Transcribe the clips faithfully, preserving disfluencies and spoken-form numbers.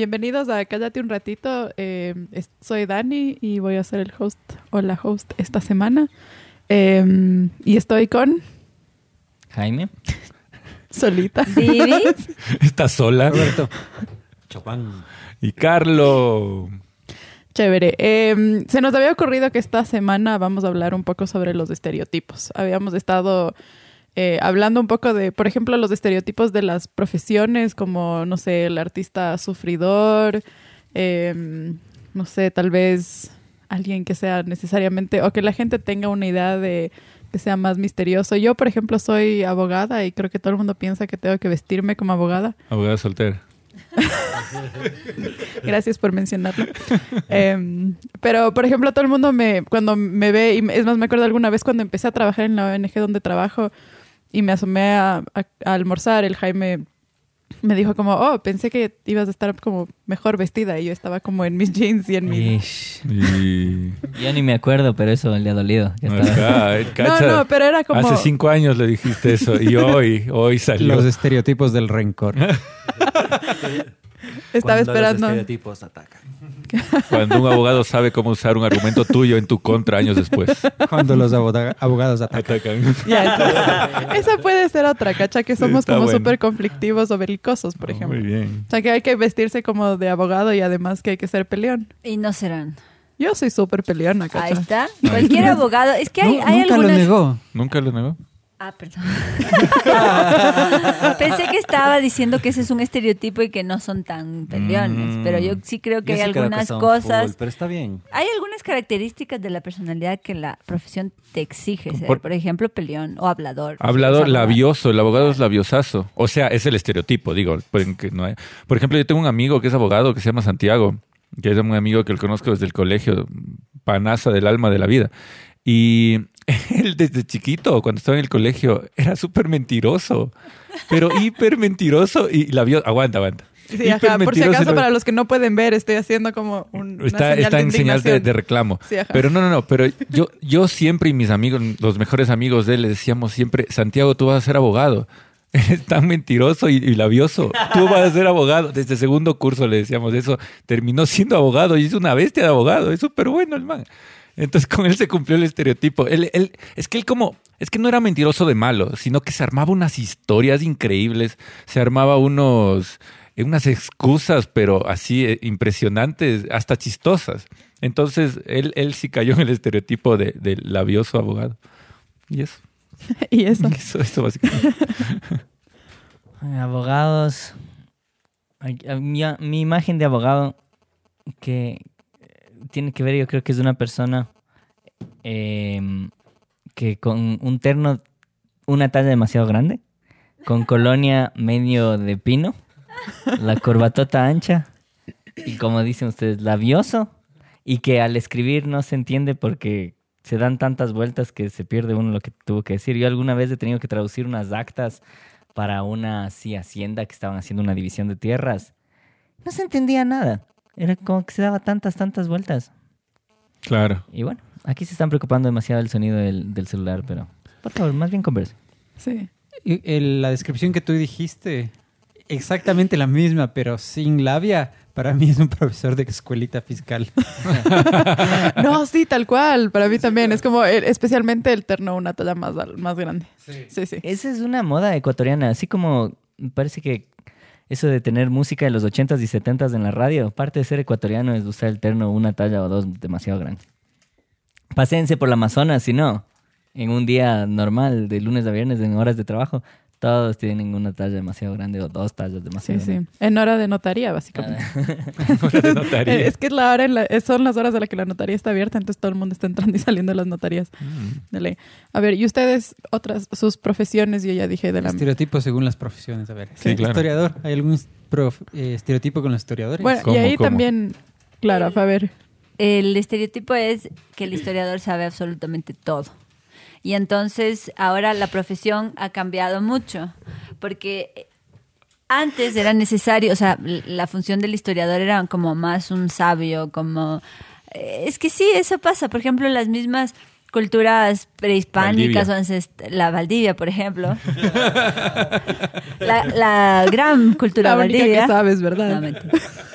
bienvenidos a Cállate un ratito. Eh, soy Dani y voy a ser el host o la host esta semana. Eh, y estoy con... Jaime. Solita. Vivi. ¿Estás sola? Roberto. Chopin. Y Carlo. Chévere. Eh, se nos había ocurrido que esta semana vamos a hablar un poco sobre los estereotipos. Habíamos estado eh, hablando un poco de, por ejemplo, los estereotipos de las profesiones, como, no sé, el artista sufridor, eh, no sé, tal vez alguien que sea necesariamente, o que la gente tenga una idea de que sea más misterioso. Yo, por ejemplo, soy abogada y creo que todo el mundo piensa que tengo que vestirme como abogada. Abogada soltera. Gracias por mencionarlo. eh, pero, por ejemplo, todo el mundo me cuando me ve, y es más, me acuerdo alguna vez cuando empecé a trabajar en la O N G donde trabajo y me asomé a, a, a almorzar, el Jaime me dijo como, oh, pensé que ibas a estar como mejor vestida, y yo estaba como en mis jeans y en mis... Y... Yo ni me acuerdo, pero eso le ha dolido. Ya estaba. Acá, eh, cacha, no, no, pero era como... Hace cinco años le dijiste eso y hoy, hoy salió. Los estereotipos del rencor. Estaba Cuando esperando. los estereotipos atacan. Cuando un abogado sabe cómo usar un argumento tuyo en tu contra años después. Cuando los aboga- abogados atacan. Atacan. Ya, entonces, esa puede ser otra, ¿cacha? Que somos Está como bueno. súper conflictivos o belicosos, por Oh, ejemplo. muy bien. O sea, que hay que vestirse como de abogado y además que hay que ser peleón. Y no serán. Yo soy súper peleona, ¿cacha? Ahí está. Cualquier abogado. Es que hay, No, hay nunca algunas... lo negó. ¿Nunca lo negó? Ah, perdón. Pensé que estaba diciendo que ese es un estereotipo y que no son tan peleones, Mm. pero yo sí creo que Yo hay sí creo algunas son cosas, full, pero está bien. hay algunas características de la personalidad que la profesión te exige ser, Por- por, ejemplo, peleón o hablador. Hablador, O sea, labioso. El abogado es labiosazo. O sea, es el estereotipo, digo. Por, que no hay- por ejemplo, yo tengo un amigo que es abogado que se llama Santiago, que es un amigo que lo conozco desde el colegio, panaza del alma de la vida. Y él desde chiquito, cuando estaba en el colegio, era súper mentiroso, pero hiper mentiroso y labioso. Aguanta, aguanta. Sí, ajá. Por si acaso, para los que no pueden ver, estoy haciendo como un, una Está, señal está de en señal de, indignación. de reclamo. Sí, ajá. Pero no, no, no. Pero yo, yo siempre y mis amigos, los mejores amigos de él, le decíamos siempre, Santiago, tú vas a ser abogado. Eres tan mentiroso y, y labioso. Tú vas a ser abogado. Desde segundo curso le decíamos eso. Terminó siendo abogado y es una bestia de abogado. Es súper bueno el man. Entonces con él se cumplió el estereotipo. Él, él, es que él como... Es que no era mentiroso de malo, sino que se armaba unas historias increíbles. Se armaba unos... unas excusas, pero así eh, impresionantes, hasta chistosas. Entonces él, él sí cayó en el estereotipo de, del labioso abogado. Y eso. Y eso. Eso, eso básicamente. Abogados. Ay, a Mi, mi imagen de abogado que tiene que ver, yo creo que es de una persona eh, que con un terno, una talla demasiado grande, con colonia medio de pino, la corbatota ancha y, como dicen ustedes, labioso, y que al escribir no se entiende porque se dan tantas vueltas que se pierde uno lo que tuvo que decir. Yo alguna vez he tenido que traducir unas actas para una sí, hacienda que estaban haciendo una división de tierras. No se entendía nada. Era como que se daba tantas, tantas vueltas. Claro. Y bueno, aquí se están preocupando demasiado del sonido del, del celular, pero por favor, más bien converse. Sí. Y el- la descripción que tú dijiste, exactamente la misma, pero sin labia, para mí es un profesor de escuelita fiscal. No, sí, tal cual. Para mí también. Es como, el- especialmente el terno, una talla más, al- más grande. Sí. Sí, sí. Esa es una moda ecuatoriana, así como me parece que eso de tener música de los ochentas y setentas en la radio, parte de ser ecuatoriano es usar el terno una talla o dos demasiado grande. Paséense por la Amazonas, si no, en un día normal, de lunes a viernes, en horas de trabajo, todos tienen una talla demasiado grande o dos tallas Sí, demasiado sí. grandes. En hora de notaría, básicamente. Hora de notaría. Eh, Es que es la hora en la- son las horas de las que la notaría está abierta, entonces todo el mundo está entrando y saliendo de las notarías. Mm. De ley. A ver, ¿y ustedes, otras, sus profesiones? Yo ya dije de la... Estereotipos según las profesiones. A ver, Sí, claro. historiador. ¿Hay algún prof- eh, estereotipo con los historiadores? Bueno, y ¿Cómo, ahí cómo? también, claro, a ver. El estereotipo es que el historiador sabe absolutamente todo. Y entonces ahora la profesión ha cambiado mucho, porque antes era necesario, o sea, la función del historiador era como más un sabio, como... Es que sí, eso pasa. Por ejemplo, las mismas culturas prehispánicas Valdivia. o ancest- la Valdivia, por ejemplo. la, la gran cultura La única Valdivia. que sabes, ¿verdad? No, mentira.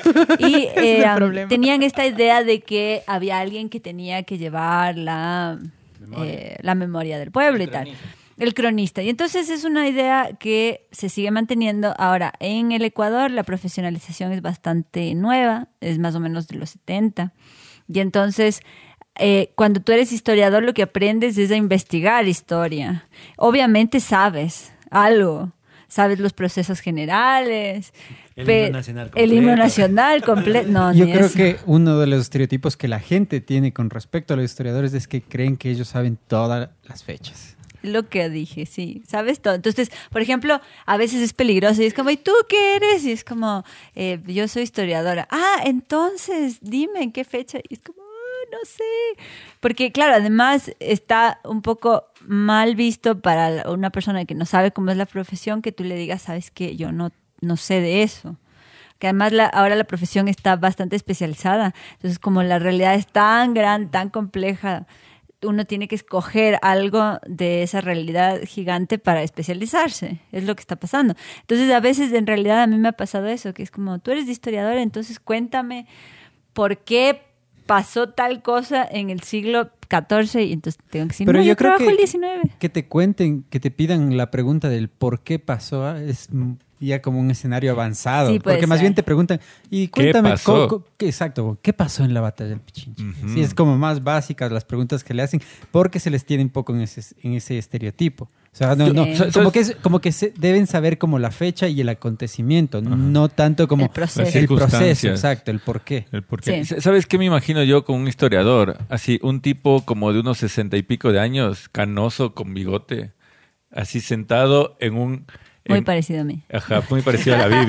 Y Ese es el eh, problema. tenían esta idea de que había alguien que tenía que llevar la memoria, eh, la memoria del pueblo y tal. El cronista. Y entonces es una idea que se sigue manteniendo. Ahora, en el Ecuador la profesionalización es bastante nueva, es más o menos de los setenta. Y entonces, eh, cuando tú eres historiador, lo que aprendes es a investigar historia. Obviamente sabes algo, sabes los procesos generales. El pe- himno nacional El himno completo. nacional completo. No, Yo ni creo eso. que uno de los estereotipos que la gente tiene con respecto a los historiadores es que creen que ellos saben todas las fechas. Lo que dije, sí, sabes todo. Entonces, por ejemplo, a veces es peligroso y es como, ¿y tú qué eres? Y es como, eh, yo soy historiadora. Ah, entonces, dime en qué fecha. Y es como, "Ah, no sé. Porque, claro, además está un poco mal visto para una persona que no sabe cómo es la profesión que tú le digas, sabes que yo no, no sé de eso. Que además la, ahora la profesión está bastante especializada. Entonces, como la realidad es tan grande, tan compleja, uno tiene que escoger algo de esa realidad gigante para especializarse. Es lo que está pasando. Entonces, a veces, en realidad, a mí me ha pasado eso, que es como, tú eres historiadora, entonces cuéntame por qué pasó tal cosa en el siglo catorce y entonces tengo que decir, Pero no, yo, yo, creo trabajo que, el diecinueve. que te cuenten, que te pidan la pregunta del por qué pasó, ¿ah? Es mm, ya como un escenario avanzado. Sí, puede porque más ser. bien te preguntan, y cuéntame, pasó? co- co- qué- exacto, ¿qué pasó en la batalla del Pichincha? Ujú. Sí, es como más básicas las preguntas que le hacen, porque se les tiene un poco en ese, en ese estereotipo. O sea, no, Sí. no, ¿Sabes? como que, es, como que se, deben saber como la fecha y el acontecimiento, no tanto como El proceso. Las el circunstancias. proceso, exacto, el por qué. El por qué. Sí. ¿Sabes qué me imagino yo con un historiador? Así, un tipo como de unos sesenta y pico de años, canoso, con bigote, así sentado en un... Muy en- parecido a mí. Ajá, muy parecido a la Bibi.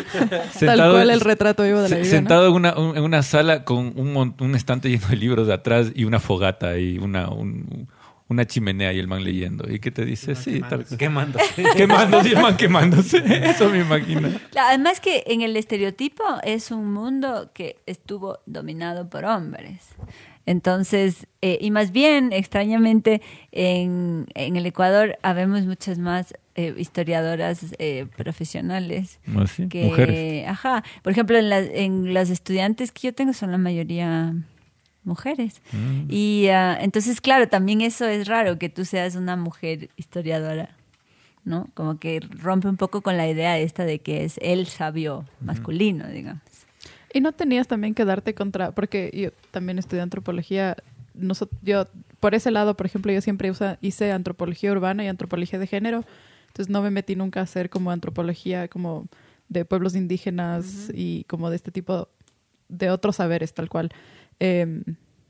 Tal cual el retrato vivo de la se- Biblia, ¿no? Sentado en, una, un- en una sala con un, mon- un estante lleno de libros de atrás y una fogata y una, un- una chimenea y el man leyendo. ¿Y qué te dice? Sí, tal cual. Quemándose. Quemándose, y el man quemándose. Eso me imagino. Además que en el estereotipo es un mundo que estuvo dominado por hombres. Entonces, eh, y más bien, extrañamente, en, en el Ecuador habemos muchas más eh, historiadoras eh, profesionales. Así, Que, mujeres. Ajá. Por ejemplo, en, las en las estudiantes que yo tengo son la mayoría mujeres. Mm. Y ah, entonces, claro, también eso es raro, que tú seas una mujer historiadora, ¿no? Como que rompe un poco con la idea esta de que es el sabio masculino, digamos. Y no tenías también que darte contra, porque yo también estudié antropología, nosotros, yo por ese lado, por ejemplo, yo siempre usa, hice antropología urbana y antropología de género, entonces no me metí nunca a hacer como antropología como de pueblos indígenas uh-huh. y como de este tipo de otros saberes, tal cual. Eh,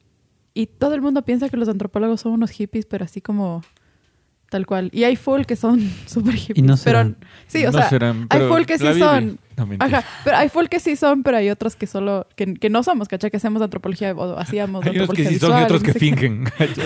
y todo el mundo piensa que los antropólogos son unos hippies, pero así como... Tal cual. Y hay full que son súper hippies. Y no serán. Pero, sí, o No sea, serán, hay pero full que sí la Bibi. son. No, mentira. Ajá, pero hay full que sí son, pero hay otros que solo, que, que no somos, ¿cachai? Que hacemos antropología o hacíamos Hay unos que antropología sí son y visual, otros no que sé qué. fingen.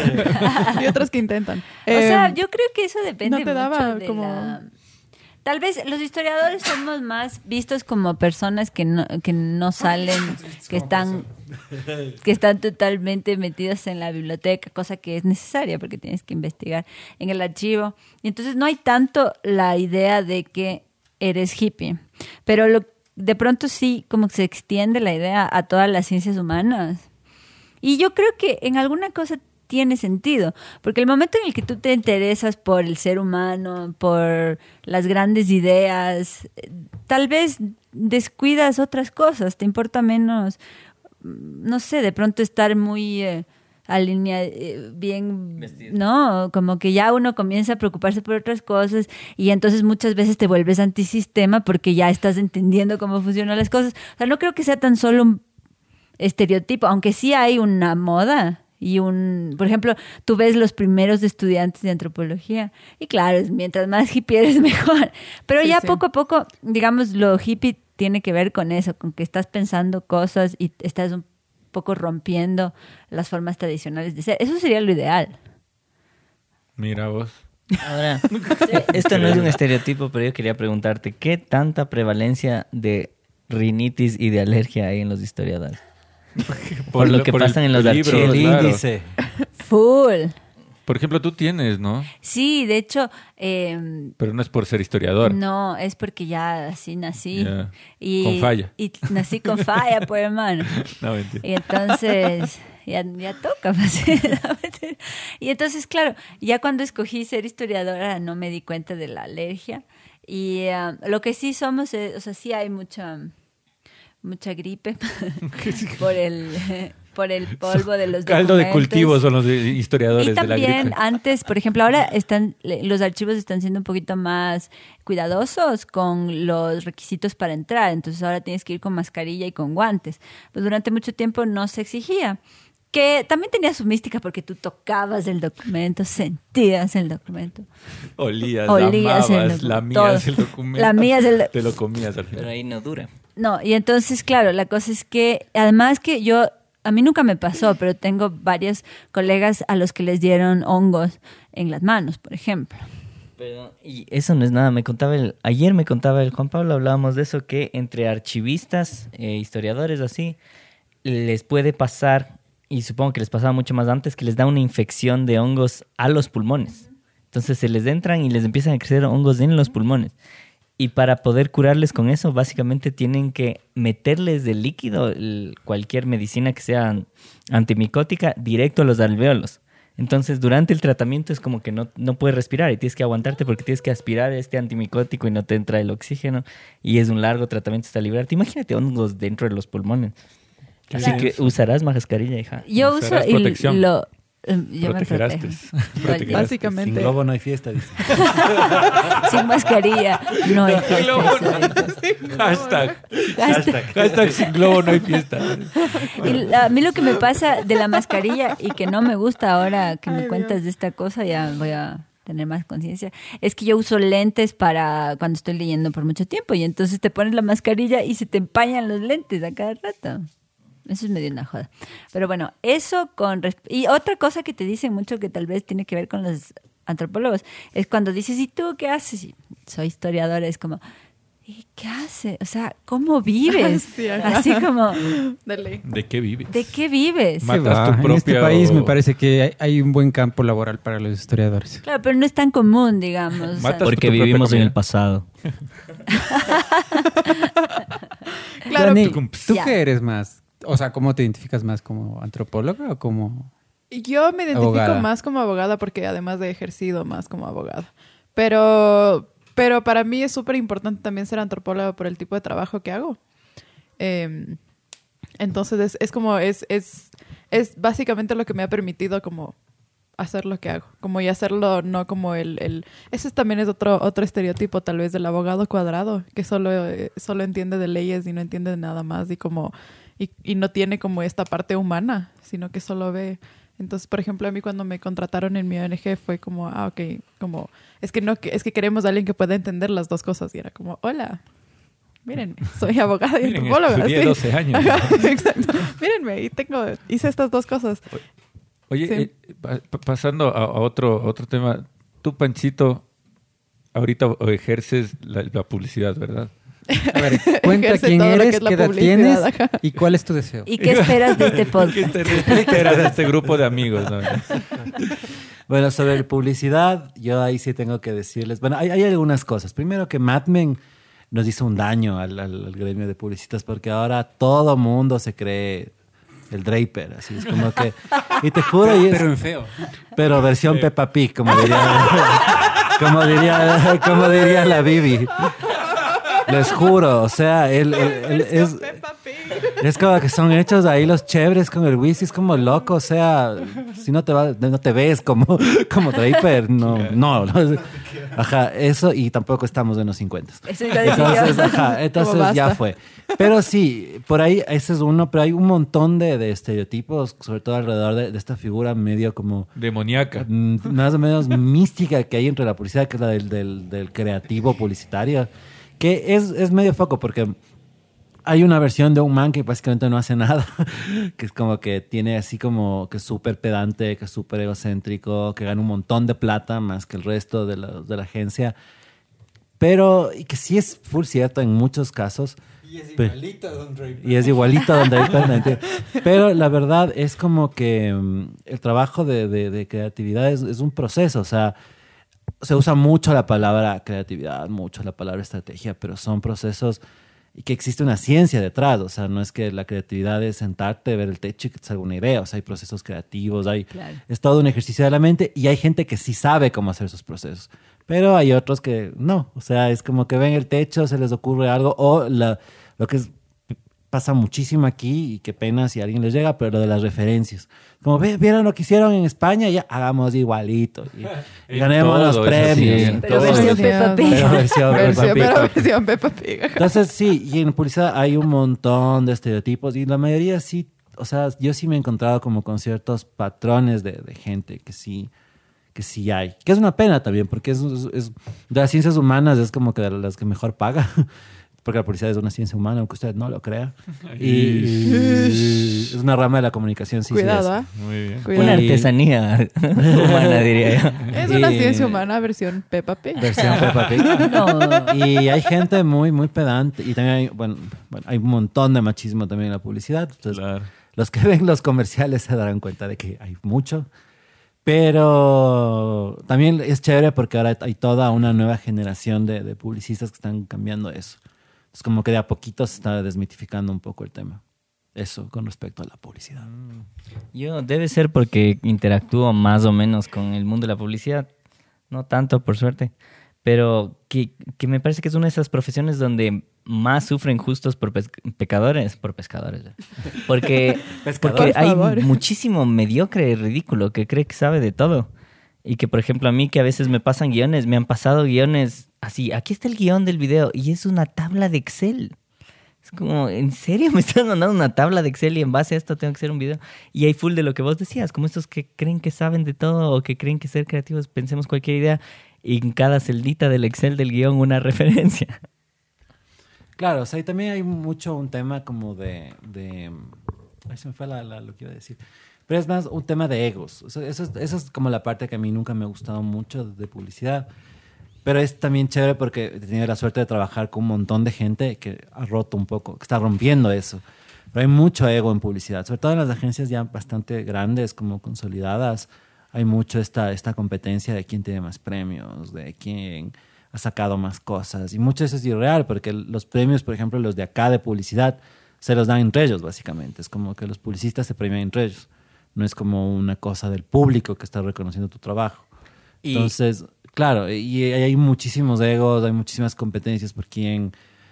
Y otros que intentan. O sea, Eh, yo creo que eso depende ¿no te daba mucho de como- la... Tal vez los historiadores somos más vistos como personas que no, que no salen, que están, que están totalmente metidas en la biblioteca, cosa que es necesaria porque tienes que investigar en el archivo. Y entonces no hay tanto la idea de que eres hippie, pero lo, de pronto sí como que se extiende la idea a todas las ciencias humanas. Y yo creo que en alguna cosa tiene sentido, porque el momento en el que tú te interesas por el ser humano, por las grandes ideas, eh, tal vez descuidas otras cosas, te importa menos, mm, no sé, de pronto estar muy eh, alineado, eh, bien, Vestido. ¿no? Como que ya uno comienza a preocuparse por otras cosas y entonces muchas veces te vuelves antisistema porque ya estás entendiendo cómo funcionan las cosas. O sea, no creo que sea tan solo un estereotipo, aunque sí hay una moda. Y un, por ejemplo, tú ves los primeros estudiantes de antropología y claro, mientras más hippie eres mejor. Pero Sí, ya sí. poco a poco, digamos, lo hippie tiene que ver con eso, con que estás pensando cosas y estás un poco rompiendo las formas tradicionales de ser. Eso sería lo ideal. Mira vos. Ahora, esto no es un estereotipo, pero yo quería preguntarte, ¿qué tanta prevalencia de rinitis y de alergia hay en los historiadores? Por lo que pasan en los libro, archivos. El claro. índice. Full. Por ejemplo, tú tienes, ¿no? Sí, de hecho... Eh, Pero no es por ser historiador. no, es porque ya así nací. Ya. Y, Con falla. Y nací con falla, pues, hermano. No, mentira. Y entonces... Ya, ya toca. Pues. Y entonces, claro, ya cuando escogí ser historiadora no me di cuenta de la alergia. Y uh, lo que sí somos, es, o sea, sí hay mucha, mucha gripe por el... por el polvo de los Caldo de documentos. cultivo son los historiadores Y de la también gripe. antes, por ejemplo, ahora están los archivos están siendo un poquito más cuidadosos con los requisitos para entrar. Entonces ahora tienes que ir con mascarilla y con guantes. Pues durante mucho tiempo no se exigía. Que también tenía su mística porque tú tocabas el documento, sentías el documento. Olías, Olías la el amabas, docu- la mías todo. el documento. La mías el- Te lo comías al Pero final. ahí no dura. No, y entonces, claro, la cosa es que, además que yo, a mí nunca me pasó, pero tengo varios colegas a los que les dieron hongos en las manos, por ejemplo. Pero, y eso no es nada, me contaba el, ayer me contaba el Juan Pablo, hablábamos de eso, que entre archivistas, eh, historiadores así, les puede pasar, y supongo que les pasaba mucho más antes, que les da una infección de hongos a los pulmones. Entonces se les entran y les empiezan a crecer hongos en los pulmones. Y para poder curarles con eso, básicamente tienen que meterles de líquido el- cualquier medicina que sea antimicótica directo a los alvéolos. Entonces, durante el tratamiento es como que no, no puedes respirar y tienes que aguantarte porque tienes que aspirar este antimicótico y no te entra el oxígeno. Y es un largo tratamiento hasta liberarte. Imagínate hongos dentro de los pulmones. Así Claro. que usarás mascarilla, hija. Yo uso Usarás y protección. lo... eh, Yo me Protegerás. protejo. Sin Básicamente. globo no hay fiesta, dice. Sin mascarilla no hay fiesta. Hashtag. Hashtag. Hashtag sin globo no hay fiesta. Y la- a mí lo que me pasa de la mascarilla y que no me gusta ahora que me Ay, cuentas de esta cosa, ya voy a tener más conciencia, es que yo uso lentes para cuando estoy leyendo por mucho tiempo y entonces te pones la mascarilla y se te empañan los lentes a cada rato. Eso es medio una joda. Pero bueno, eso con... res- Y otra cosa que te dicen mucho que tal vez tiene que ver con los antropólogos es cuando dices, ¿y tú qué haces? Y soy historiadora, es como... ¿Y qué haces? O sea, ¿cómo vives? Sí, ajá. Así como... Dale. ¿De qué vives? ¿De qué vives? Ma- Se Matas va. tu En este propio- país me parece que hay, hay un buen campo laboral para los historiadores. Claro, pero no es tan común, digamos. o sea, Matas- Porque tu propia vivimos en comida. el pasado. Claro, Dani, tú- ¿tú Ya. qué eres más? O sea, ¿cómo te identificas más? ¿Como antropóloga o como...? yo me identifico Abogada. más como abogada porque además he ejercido más como abogada. Pero, pero para mí es súper importante también ser antropóloga por el tipo de trabajo que hago. Eh, entonces es, es como, es, es, es básicamente lo que me ha permitido como hacer lo que hago. Como y hacerlo no como el... el ese también es otro, otro estereotipo tal vez del abogado cuadrado, que solo, eh, solo entiende de leyes y no entiende de nada más y como... Y, y no tiene como esta parte humana, sino que solo ve. Entonces, por ejemplo, a mí cuando me contrataron en mi O N G fue como, ah, ok, como, es que no, que- es que queremos a alguien que pueda entender las dos cosas. Y era como, hola, mírenme, soy abogada y Miren, antropóloga. estudié sí. doce años. Ajá, exacto. Mírenme, y tengo, hice estas dos cosas. Oye, Sí. eh, pa- pa- pasando a, a otro, a otro tema. Tú, Panchito, ahorita ejerces la, la publicidad, ¿verdad? A ver, cuenta Ejerce quién todo lo que eres, es la qué edad publicidad, tienes ajá. y cuál es tu deseo. ¿Y qué esperas de este ¿Qué podcast? te- qué esperas de este grupo de amigos? ¿no? Bueno, sobre publicidad, yo ahí sí tengo que decirles, bueno, hay, hay algunas cosas. Primero que Mad Men nos hizo un daño al, al- al gremio de publicistas porque ahora todo mundo se cree el Draper, así es como que... Y te juro, y es- Pero en feo. pero versión Peppa Pig, como diría, como diría, como diría la Bibi. Les juro, o sea, él, él- él es, es como que son hechos ahí los chéveres con el whisky, es como loco, o sea, si no te va, no te ves como, como Draper, no, no, no. Ajá, eso y tampoco estamos en los cincuenta. Eso iba a decir yo. Entonces, ajá, entonces Como ya basta. fue. Pero sí, por ahí ese es uno, pero hay un montón de, de estereotipos, sobre todo alrededor de, de esta figura medio como Demoníaca. mm, más o menos mística que hay entre la publicidad, que es la del, del, del creativo publicitario, que es, es medio foco porque hay una versión de un man que básicamente no hace nada, que es como que tiene así como que es súper pedante, que es súper egocéntrico, que gana un montón de plata más que el resto de la, de la agencia, pero y que sí es full cierto en muchos casos, Y es Pe- igualito a Don Draper. Y es igualito a Don Draper, ¿no entiendes? Pero la verdad es como que mm, el trabajo de, de- de creatividad es, es un proceso. O sea, se usa mucho la palabra creatividad, mucho la palabra estrategia, pero son procesos y que existe una ciencia detrás. O sea, no es que la creatividad es sentarte, ver el techo y que te salga una idea. O sea, hay procesos creativos, hay, Claro. es todo un ejercicio de la mente y hay gente que sí sabe cómo hacer esos procesos. Pero hay otros que no. O sea, es como que ven el techo, se les ocurre algo o la, lo que es, pasa muchísimo aquí y qué pena si a alguien les llega, pero lo de las referencias. Como, "Ve, ¿vieron lo que hicieron en España? Ya hagamos igualito. Y, y En ganemos todo los es así, premios. en en Pero todo. versión Peppa Pig. Pero versión Peppa Versión, Pig. pero versión Peppa Pig. ajá. Entonces, sí, y en publicidad hay un montón de estereotipos y la mayoría sí, o sea, yo sí me he encontrado como con ciertos patrones de, de gente que sí, que sí hay. Que es una pena también, porque es, es- es- de las ciencias humanas es como que de las que mejor paga. Porque la publicidad es una ciencia humana, aunque usted no lo crea. Y es una rama de la comunicación, sí, Cuidado, sí. ¿ah? Muy bien. Cuidado. Una Y- artesanía humana, diría yo. Es una Y- ciencia humana versión Peppa Pig. es. Versión Peppa Pig. No. Y hay gente muy, muy pedante. Y también hay, bueno, bueno, hay un montón de machismo también en la publicidad. Entonces, Claro. los que ven los comerciales se darán cuenta de que hay mucho. Pero también es chévere porque ahora hay toda una nueva generación de, de publicistas que están cambiando eso. Es como que de a poquito se está desmitificando un poco el tema. Eso con respecto a la publicidad. Yo debe ser porque interactúo más o menos con el mundo de la publicidad. No tanto, por suerte. Pero que, que me parece que es una de esas profesiones donde más sufren justos por pes- pecadores. Por pescadores. ¿eh? Porque, Pescador. porque Por hay favor. muchísimo mediocre y ridículo que cree que sabe de todo. Y que, por ejemplo, a mí que a veces me pasan guiones, me han pasado guiones así. Aquí está el guión del video y es una tabla de Excel. Es como, ¿en serio me estás mandando una tabla de Excel y en base a esto tengo que hacer un video? Y hay full de lo que vos decías, como estos que creen que saben de todo o que creen que ser creativos, pensemos cualquier idea y en cada celdita del Excel del guión una referencia. Claro, o sea, y también hay mucho un tema como de... de ay, se me fue la- la- lo que iba a decir. Pero es más un tema de egos. O sea, eso, es, eso es como la parte que a mí nunca me ha gustado mucho de publicidad. Pero es también chévere porque he tenido la suerte de trabajar con un montón de gente que ha roto un poco, que está rompiendo eso. Pero hay mucho ego en publicidad, sobre todo en las agencias ya bastante grandes, como consolidadas. Hay mucho esta, esta competencia de quién tiene más premios, de quién ha sacado más cosas. Y mucho de eso es irreal, porque los premios, por ejemplo, los de acá de publicidad, se los dan entre ellos, básicamente. Es como que los publicistas se premian entre ellos. No es como una cosa del público que está reconociendo tu trabajo. Y- Entonces, claro, y hay muchísimos egos, hay muchísimas competencias por quién,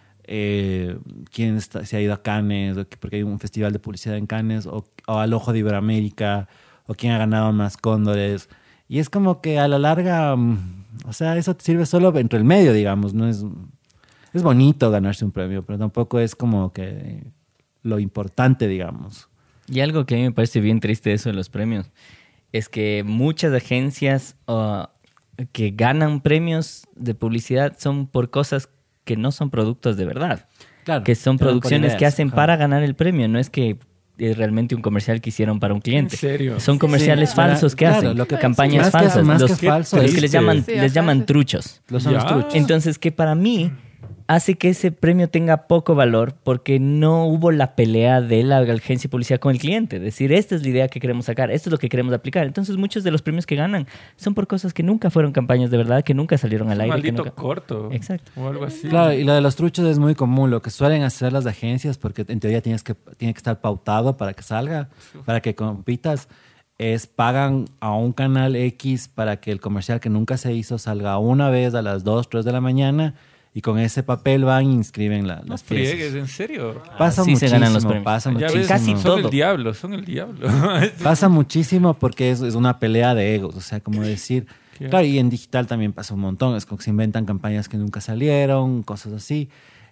eh, quién está- se ha ido a Cannes, o que- porque hay un festival de publicidad en Cannes, o, o al Ojo de Iberoamérica, o quién ha ganado más cóndores. Y es como que a la larga, mm, o sea, eso te sirve solo entre el medio, digamos, no es... Es bonito ganarse un premio, pero tampoco es como que lo importante, digamos. Y algo que a mí me parece bien triste de eso de los premios es que muchas agencias uh, que ganan premios de publicidad son por cosas que no son productos de verdad. Claro, Que son te dan por producciones que ideas, hacen ajá. para ganar el premio, no es que es realmente un comercial que hicieron para un cliente. ¿En serio? Son comerciales Sí, falsos que claro, hacen, lo que- campañas más que- falsas, más que los, falso, los es que les triste. llaman, Sí, les ajá, llaman sí. truchos. Los son los Ya. truchos. Entonces, que para mí hace que ese premio tenga poco valor porque no hubo la pelea de la agencia de publicidad con el cliente. Decir, esta es la idea que queremos sacar, esto es lo que queremos aplicar. Entonces, muchos de los premios que ganan son por cosas que nunca fueron campañas de verdad, que nunca salieron al Un aire. que maldito nunca- corto. Exacto. O algo así. Claro, y lo de los truchos es muy común. Lo que suelen hacer las agencias, porque en teoría tienes que, tiene que estar pautado para que salga, para que compitas, es pagan a un canal X para que el comercial que nunca se hizo salga una vez a las dos, tres de la mañana y con ese papel van e inscriben la- No las friegues, piezas. en serio. Pasa Así se muchísimo, ganan los premios. pasa Ya muchísimo. ves, Casi son todo. el diablo, son el diablo. Pasa muchísimo porque es, es una pelea de egos, o sea, como decir... Claro. Claro, y en digital también pasa un montón, es como que se inventan campañas que nunca salieron, cosas así.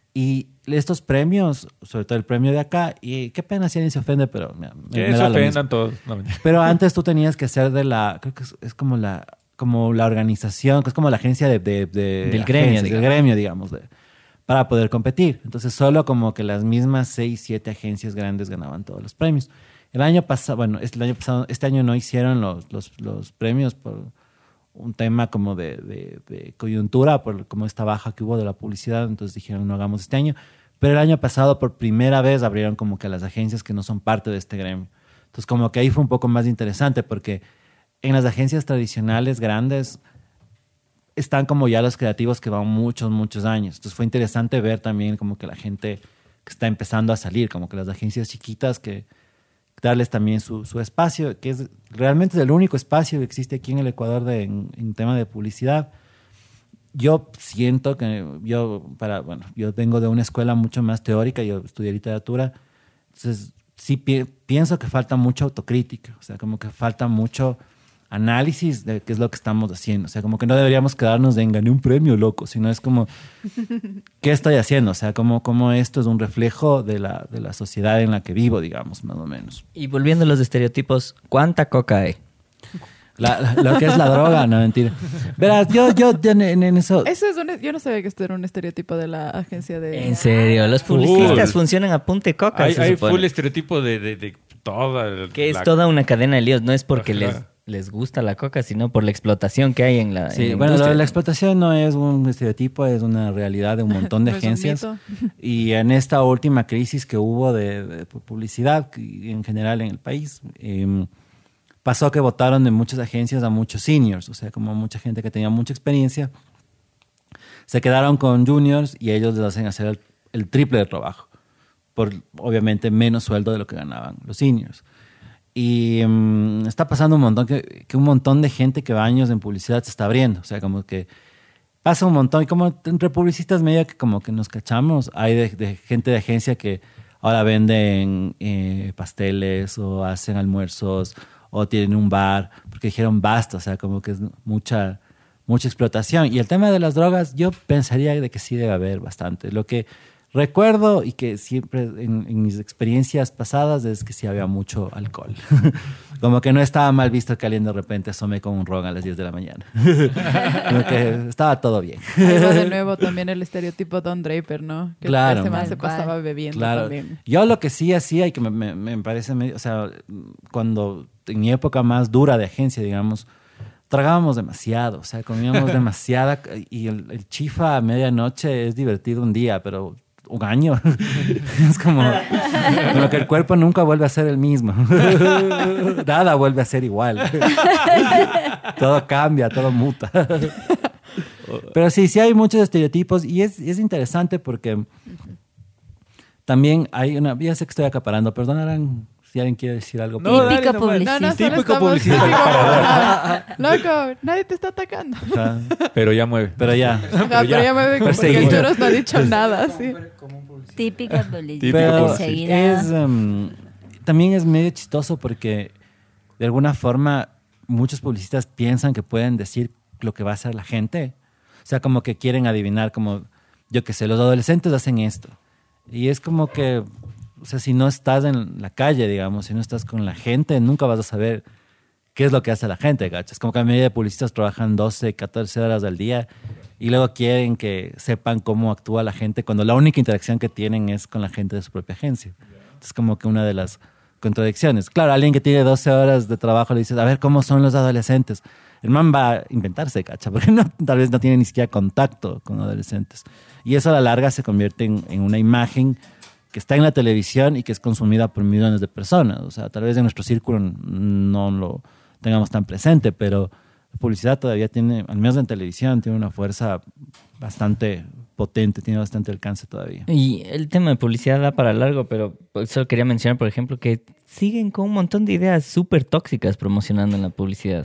Y estos premios, sobre todo el premio de acá, y qué pena si alguien se ofende, pero me, me Que da se lo mismo. ofendan todos. No, mentira. Pero antes tú tenías que ser de la, creo que es, es como la como la organización, que es como la agencia de, de- de Del gremio, agencias, del digamos. gremio, digamos, de- para poder competir. Entonces solo como que las mismas seis, siete agencias grandes ganaban todos los premios. El año pasado, bueno, este, el año pasado, este año no hicieron los, los, los premios por un tema como de, de- de coyuntura, por como esta baja que hubo de la publicidad, entonces dijeron no hagamos este año. Pero el año pasado por primera vez abrieron como que a las agencias que no son parte de este gremio. Entonces como que ahí fue un poco más interesante porque en las agencias tradicionales grandes están como ya los creativos que van muchos, muchos años. Entonces fue interesante ver también como que la gente que está empezando a salir, como que las agencias chiquitas que darles también su, su espacio, que es realmente es el único espacio que existe aquí en el Ecuador de, en, en tema de publicidad. Yo siento que yo, para, bueno, yo vengo de una escuela mucho más teórica, yo estudié literatura, entonces sí pi- pienso que falta mucha autocrítica, o sea, como que falta mucho análisis de qué es lo que estamos haciendo, o sea, como que no deberíamos quedarnos en gané un premio, loco, sino es como, ¿qué estoy haciendo? O sea, como, como esto es un reflejo de la, de la sociedad en la que vivo, digamos, más o menos. Y volviendo a los estereotipos, ¿cuánta coca hay? La, la- lo que es la droga, no, mentira. Verás, yo, yo en, en- en eso... Eso es un, yo no sabía que esto era un estereotipo de la agencia de... En serio, los publicistas Full. funcionan a punta de coca, Hay, se hay supone. full estereotipo de, de, de toda... Que es la- toda una cadena de líos, no es porque Ajá. les, les gusta la coca, sino por la explotación que hay en la, Sí, en la bueno, lo industria. de la explotación no es un estereotipo, es una realidad de un montón de No es un agencias. mito. Y en esta última crisis que hubo de, de publicidad y en general en el país, eh, pasó que votaron de muchas agencias a muchos seniors, o sea, como mucha gente que tenía mucha experiencia, se quedaron con juniors y ellos les hacen hacer el, el triple de trabajo, por obviamente menos sueldo de lo que ganaban los seniors. Y um, está pasando un montón, que, que un montón de gente que va años en publicidad se está abriendo, o sea, como que pasa un montón, y como entre publicistas medio que como que nos cachamos, hay de, de gente de agencia que ahora venden eh, pasteles o hacen almuerzos o tienen un bar, porque dijeron basta, o sea, como que es mucha, mucha explotación. Y el tema de las drogas, yo pensaría de que sí debe haber bastante. Lo que recuerdo y que siempre en, en mis experiencias pasadas es que sí había mucho alcohol. Como que no estaba mal visto que alguien de repente asome con un ron a las diez de la mañana. Como que estaba todo bien. Ahí va de nuevo también el estereotipo Don Draper, ¿no? Que Claro. ese man se Tal cual. pasaba bebiendo Claro. también. Yo lo que sí hacía y que me, me, me parece medio, o sea, cuando en mi época más dura de agencia, digamos, tragábamos demasiado, o sea, comíamos demasiada y el, el chifa a medianoche es divertido un día, pero un año es como, como que el cuerpo nunca vuelve a ser el mismo. Nada vuelve a ser igual. Todo cambia, todo muta. Pero sí, sí hay muchos estereotipos y es, es interesante porque también hay una... Ya sé que estoy acaparando, perdonarán si alguien quiere decir algo. No, pero- Típico dale nomás. No, no, publicista. solo Típico estamos- publicista. típico publicista. Loco, nadie te está atacando. o sea, Pero ya mueve. pero ya. Ajá, pero ya. ya me ve como que Perseguido. Churos no ha dicho nada, sí. Típica publicidad. Típico Pero Enseguida. es, em, también es medio chistoso porque de alguna forma muchos publicistas piensan que pueden decir lo que va a hacer la gente. O sea, como que quieren adivinar, como, yo qué sé, los adolescentes hacen esto. Y es como que, o sea, si no estás en la calle, digamos, si no estás con la gente, nunca vas a saber qué es lo que hace la gente, ¿cachas? Como que la mayoría de publicistas trabajan doce, catorce horas al día y luego quieren que sepan cómo actúa la gente cuando la única interacción que tienen es con la gente de su propia agencia. Es como que una de las contradicciones. Claro, alguien que tiene doce horas de trabajo le dices, a ver, ¿cómo son los adolescentes? El man va a inventarse, ¿cacha? Porque no, tal vez no tiene ni siquiera contacto con adolescentes. Y eso a la larga se convierte en, en una imagen que está en la televisión y que es consumida por millones de personas. O sea, tal vez en nuestro círculo no lo tengamos tan presente, pero la publicidad todavía tiene, al menos en televisión, tiene una fuerza bastante potente, tiene bastante alcance todavía. Y el tema de publicidad da para largo, pero solo quería mencionar, por ejemplo, que siguen con un montón de ideas súper tóxicas promocionando en la publicidad.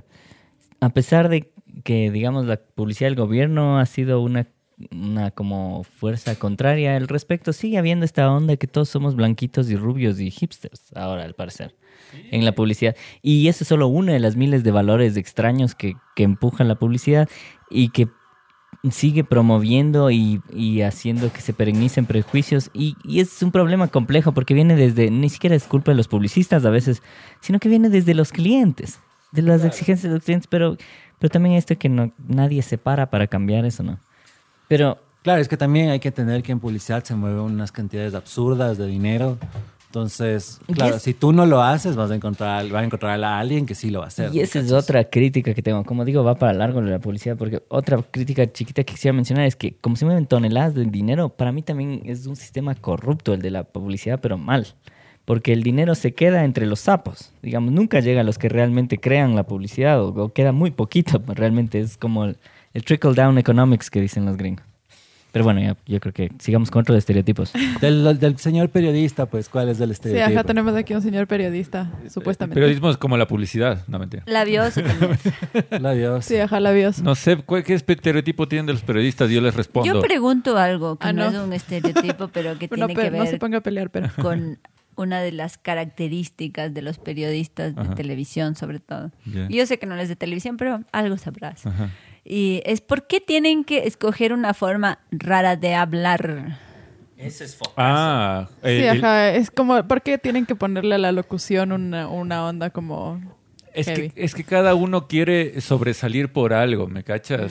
A pesar de que, digamos, la publicidad del gobierno ha sido una, una como fuerza contraria al respecto, sigue habiendo esta onda de que todos somos blanquitos y rubios y hipsters, ahora al parecer, en la publicidad. Y eso es solo uno de las miles de valores extraños que, que empujan la publicidad y que sigue promoviendo y, y haciendo que se perennicen prejuicios. Y, y es un problema complejo porque viene desde, ni siquiera es culpa de los publicistas a veces, sino que viene desde los clientes, de las exigencias de los clientes, pero, pero también esto que no, nadie se para para cambiar eso, ¿no? Pero Claro, es que también hay que entender que en publicidad se mueven unas cantidades absurdas de dinero. Entonces, Y claro, es- si tú no lo haces, vas a encontrar, vas a encontrar a alguien que sí lo va a hacer. Y ¿no? esa es ¿Cachas? otra crítica que tengo. Como digo, va para largo lo de la publicidad, porque otra crítica chiquita que quisiera mencionar es que como se mueven toneladas de dinero, para mí también es un sistema corrupto el de la publicidad, pero mal. Porque el dinero se queda entre los sapos. Digamos, nunca llega a los que realmente crean la publicidad o, o queda muy poquito. Realmente es como el, el trickle-down economics que dicen los gringos. Pero bueno, ya, yo creo que sigamos con otros estereotipos. Del, del señor periodista, pues, ¿cuál es el Sí, estereotipo? ajá, tenemos aquí un señor periodista, supuestamente. Periodismo es como la publicidad, no mentira. Labioso también. La Dios. Sí, ajá, labios. No sé ¿cuál- qué estereotipo tienen de los periodistas. Yo les respondo. Yo pregunto algo que Ah, no. no. es un estereotipo, pero que Bueno, tiene pero que no se ver ponga a pelear, pero... con una de las características de los periodistas de Ajá. televisión, sobre todo. Ya. Y yo sé que no eres de televisión, pero algo sabrás. Ajá. Y es por qué tienen que escoger una forma rara de hablar. Ese es Ah, eh, Sí, el- ajá, es como, ¿por qué tienen que ponerle a la locución una, una onda como... es, heavy? que, es que cada uno quiere sobresalir por algo, ¿me cachas?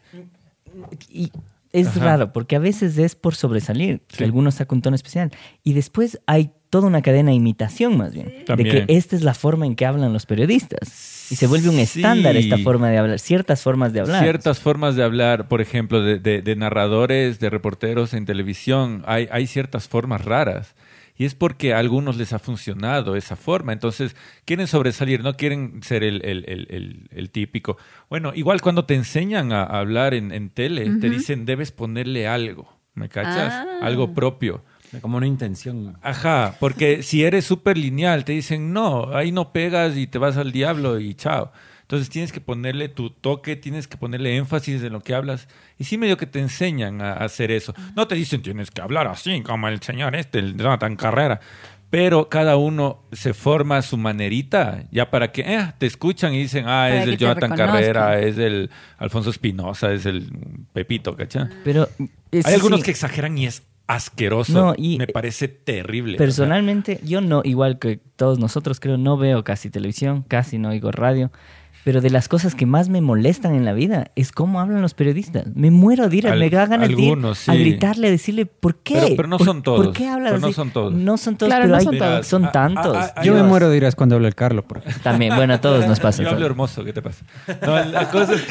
Y es Ajá. raro, porque a veces es por sobresalir, que Sí. algunos sacan un tono especial. Y después hay toda una cadena de imitación, más bien. De También. que esta es la forma en que hablan los periodistas. Y se vuelve un Sí. estándar esta forma de hablar, ciertas formas de hablar. Ciertas formas de hablar, por ejemplo, de, de- de narradores, de reporteros en televisión, hay, hay ciertas formas raras. Y es porque a algunos les ha funcionado esa forma. Entonces, quieren sobresalir, no quieren ser el, el- el- el- el típico. Bueno, igual cuando te enseñan a, a hablar en, en tele, te dicen, debes ponerle algo, ¿me cachas? Ah. Algo propio. Como una intención. Ajá, porque si eres súper lineal, te dicen, no, ahí no pegas y te vas al diablo y chao. Entonces tienes que ponerle tu toque, tienes que ponerle énfasis en lo que hablas. Y sí medio que te enseñan a, a hacer eso. No te dicen, tienes que hablar así como el señor este, el Jonathan Carrera. Pero cada uno se forma a su manerita, ya para que eh, te escuchan y dicen, ah, Para es que el te Jonathan reconozcan. Carrera, es el Alfonso Espinosa, es el Pepito, ¿cachá? Pero eso Hay algunos sí, que exageran y es asqueroso. No, y- Me parece terrible. personalmente, yo no, igual que todos nosotros, creo, no veo casi televisión, casi no oigo radio. Pero de las cosas que más me molestan en la vida es cómo hablan los periodistas. Me muero de ir, Al- me da ganas algunos, de ir a sí. gritarle, a decirle, ¿por qué? Pero- pero no ¿Por- son todos. ¿Por qué hablas Pero no así? son todos. No son todos, Claro, pero no hay- son son, todos. Verás, a- tantos. a- a- Yo me Dios. muero de iras cuando habla el Carlos, por ejemplo. También, bueno, a todos nos pasa. Yo hablo eso. hermoso, ¿qué te pasa? No, la cosa es que...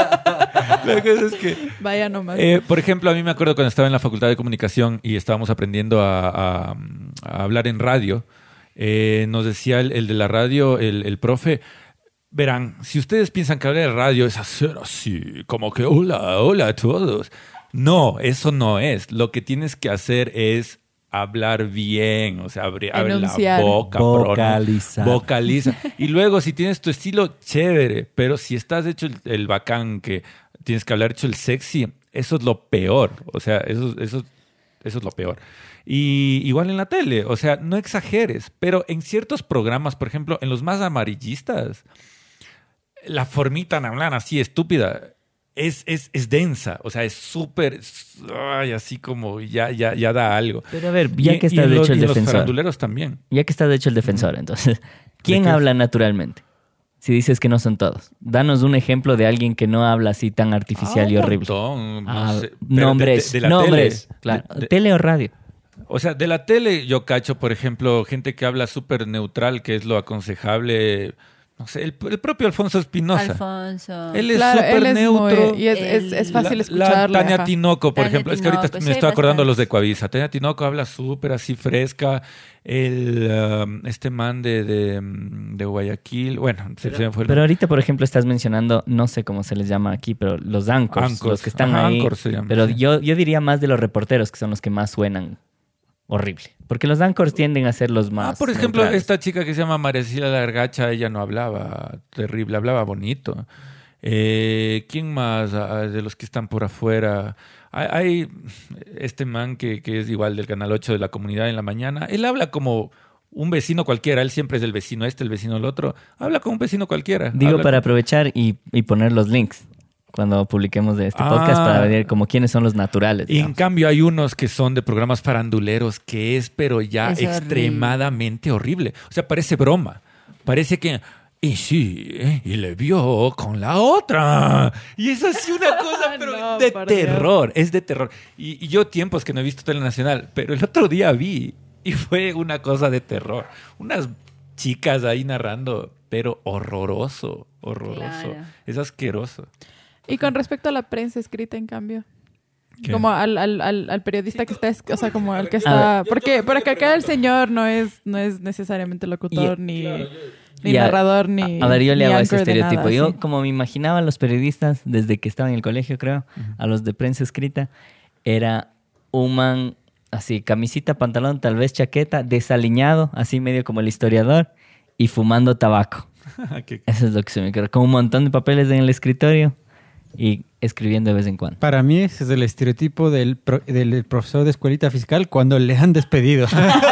la cosa es que Vaya nomás. eh, por ejemplo, a mí me acuerdo cuando estaba en la Facultad de Comunicación y estábamos aprendiendo a, a- a hablar en radio, eh, nos decía el, el de la radio, el, el profe, verán, si ustedes piensan que hablar de radio es hacer así, como que hola, hola a todos. No, eso no es. Lo que tienes que hacer es hablar bien, o sea, abre, abre la Enunciar. boca, bro, ¿no? Vocalizar. Vocaliza. Y luego, si tienes tu estilo, chévere, pero si estás hecho el, el bacán, que tienes que hablar hecho el sexy, eso es lo peor. O sea, eso, eso, eso es lo peor. Y igual en la tele, o sea, no exageres, pero en ciertos programas, por ejemplo, en los más amarillistas, la formita en hablar así estúpida es, es, es densa, o sea, es súper, ay, así como ya, ya, ya da algo. Pero a ver, ya Y- que y estás en de los- hecho el y en los defensor. faranduleros también. Ya que estás de hecho el defensor, entonces, ¿quién qué? habla naturalmente? Si dices que no son todos. Danos un ejemplo de alguien que no habla así tan artificial Ah, y un horrible. montón, no Ah, sé, pero nombres, de- de la nombres. tele. Claro. De- de- Tele o radio. O sea, de la tele yo cacho, por ejemplo, gente que habla súper neutral, que es lo aconsejable. No sé, el, el propio Alfonso Espinosa. Alfonso. Él es Claro, súper él es neutro. muy- y es, es- es fácil La- escucharle. La Tania ajá. Tinoco, por Tania ejemplo. Es que ahorita Tinoco, me sí, estoy acordando bastante. los de Coavisa. Tania Tinoco habla súper así fresca. El, um, este man de, de, um, de Guayaquil. Bueno, se, se me fue el Pero ahorita, por ejemplo, estás mencionando, no sé cómo se les llama aquí, pero los anchors, Anchors. los que están Ajá, ahí. anchors se llaman, Pero sí. yo, yo diría más de los reporteros, que son los que más suenan horrible. Porque los anchors tienden a ser los más Ah, por ejemplo, neutrales. esta chica que se llama Marecila Largacha, ella no hablaba terrible, hablaba bonito. Eh, ¿Quién más ah, de los que están por afuera? Hay, hay este man que, que es igual del Canal ocho de la Comunidad en la mañana. Él habla como un vecino cualquiera. Él siempre es el vecino este, el vecino el otro. Habla como un vecino cualquiera. Digo, Habla para como- aprovechar y, y poner los links cuando publiquemos de este Ah. podcast para ver como quiénes son los naturales. Y en digamos. cambio hay unos que son de programas faranduleros que es pero ya Es horrible. extremadamente horrible. O sea, parece broma. Parece que... Y sí, ¿eh? Y le vio con la otra. Y es así una cosa, pero No, de por Dios. terror. Es de terror. Y, y yo tiempos que no he visto Telenacional, pero el otro día vi Y fue una cosa de terror. Unas chicas ahí narrando, pero horroroso, horroroso. Claro. Es asqueroso. Y con respecto a la prensa escrita, en cambio. ¿Qué? Como al, al, al, al periodista que está, es- o sea, como al que está... Porque, porque acá el señor no es, no es necesariamente locutor, Y- ni, ni Y a- narrador, ni A, a ver, yo le ni hago ese anchor de estereotipo. nada, Yo, sí. como me imaginaba a los periodistas desde que estaba en el colegio, creo, a los de prensa escrita, era un man así, camisita, pantalón, tal vez chaqueta, desaliñado, así medio como el historiador, y fumando tabaco. Qué- Eso es lo que se me quedó. Con un montón de papeles en el escritorio y escribiendo de vez en cuando. Para mí ese es el estereotipo del, pro- del profesor de escuelita fiscal cuando le han despedido.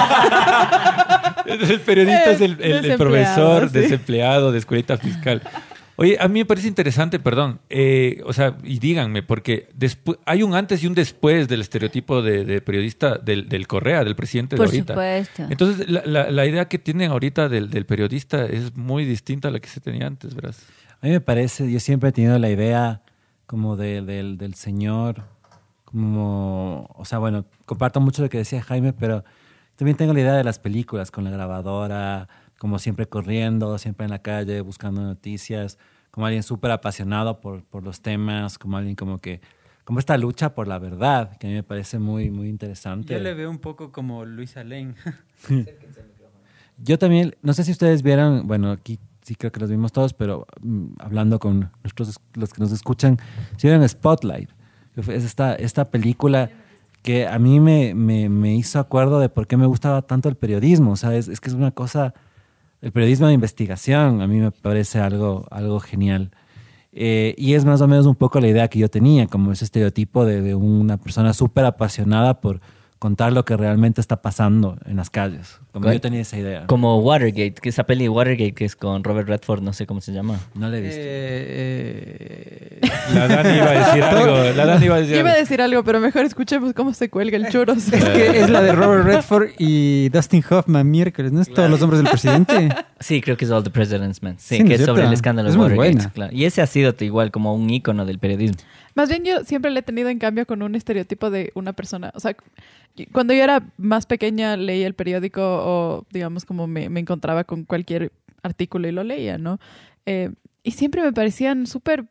El periodista es el, el- el Desempleado, profesor sí. desempleado de escuelita fiscal. Oye, a mí me parece interesante, perdón, eh, o sea, y díganme, porque despu- hay un antes y un después del estereotipo de, de periodista del, del Correa, del presidente Por de ahorita. supuesto. Entonces, la, la- la idea que tienen ahorita del, del periodista es muy distinta a la que se tenía antes, ¿verdad? A mí me parece, yo siempre he tenido la idea como de- del, del señor, como, o sea, bueno, comparto mucho lo que decía Jaime, pero también tengo la idea de las películas con la grabadora, como siempre corriendo, siempre en la calle, buscando noticias, como alguien súper apasionado por, por los temas, como alguien como que, como esta lucha por la verdad, que a mí me parece muy, muy interesante. Yo le veo un poco como Luis Alén. Yo también, no sé si ustedes vieron, bueno, aquí sí creo que los vimos todos, pero mm, hablando con nuestros, los que nos escuchan, si vieron Spotlight, que fue- es esta, esta película que a mí me, me, me hizo acuerdo de por qué me gustaba tanto el periodismo. O sea, es, es que es una cosa, el periodismo de investigación a mí me parece algo, algo genial. Eh, y es más o menos un poco la idea que yo tenía, como ese estereotipo de, de una persona súper apasionada por contar lo que realmente está pasando en las calles. Como ¿Cuál? yo tenía esa idea. Como Watergate, que esa peli de Watergate que es con Robert Redford, no sé cómo se llama. No la he visto. Eh, eh, La Dani iba a decir algo. La Dani iba a decir Iba a algo. decir algo, pero mejor escuchemos cómo se cuelga el churros. es que es la de Robert Redford y Dustin Hoffman miércoles, ¿no es Todos los hombres del presidente? Sí, creo que es All the President's Men. Sí, Sí, ¿no que es es sobre cierto? el escándalo Es de muy Watergate. buena. Claro. Y ese ha sido igual como un ícono del periodismo. Más bien yo siempre le he tenido en cambio con un estereotipo de una persona. O sea, cuando yo era más pequeña leía el periódico o digamos como me, me encontraba con cualquier artículo y lo leía, ¿no? Eh, y siempre me parecían súper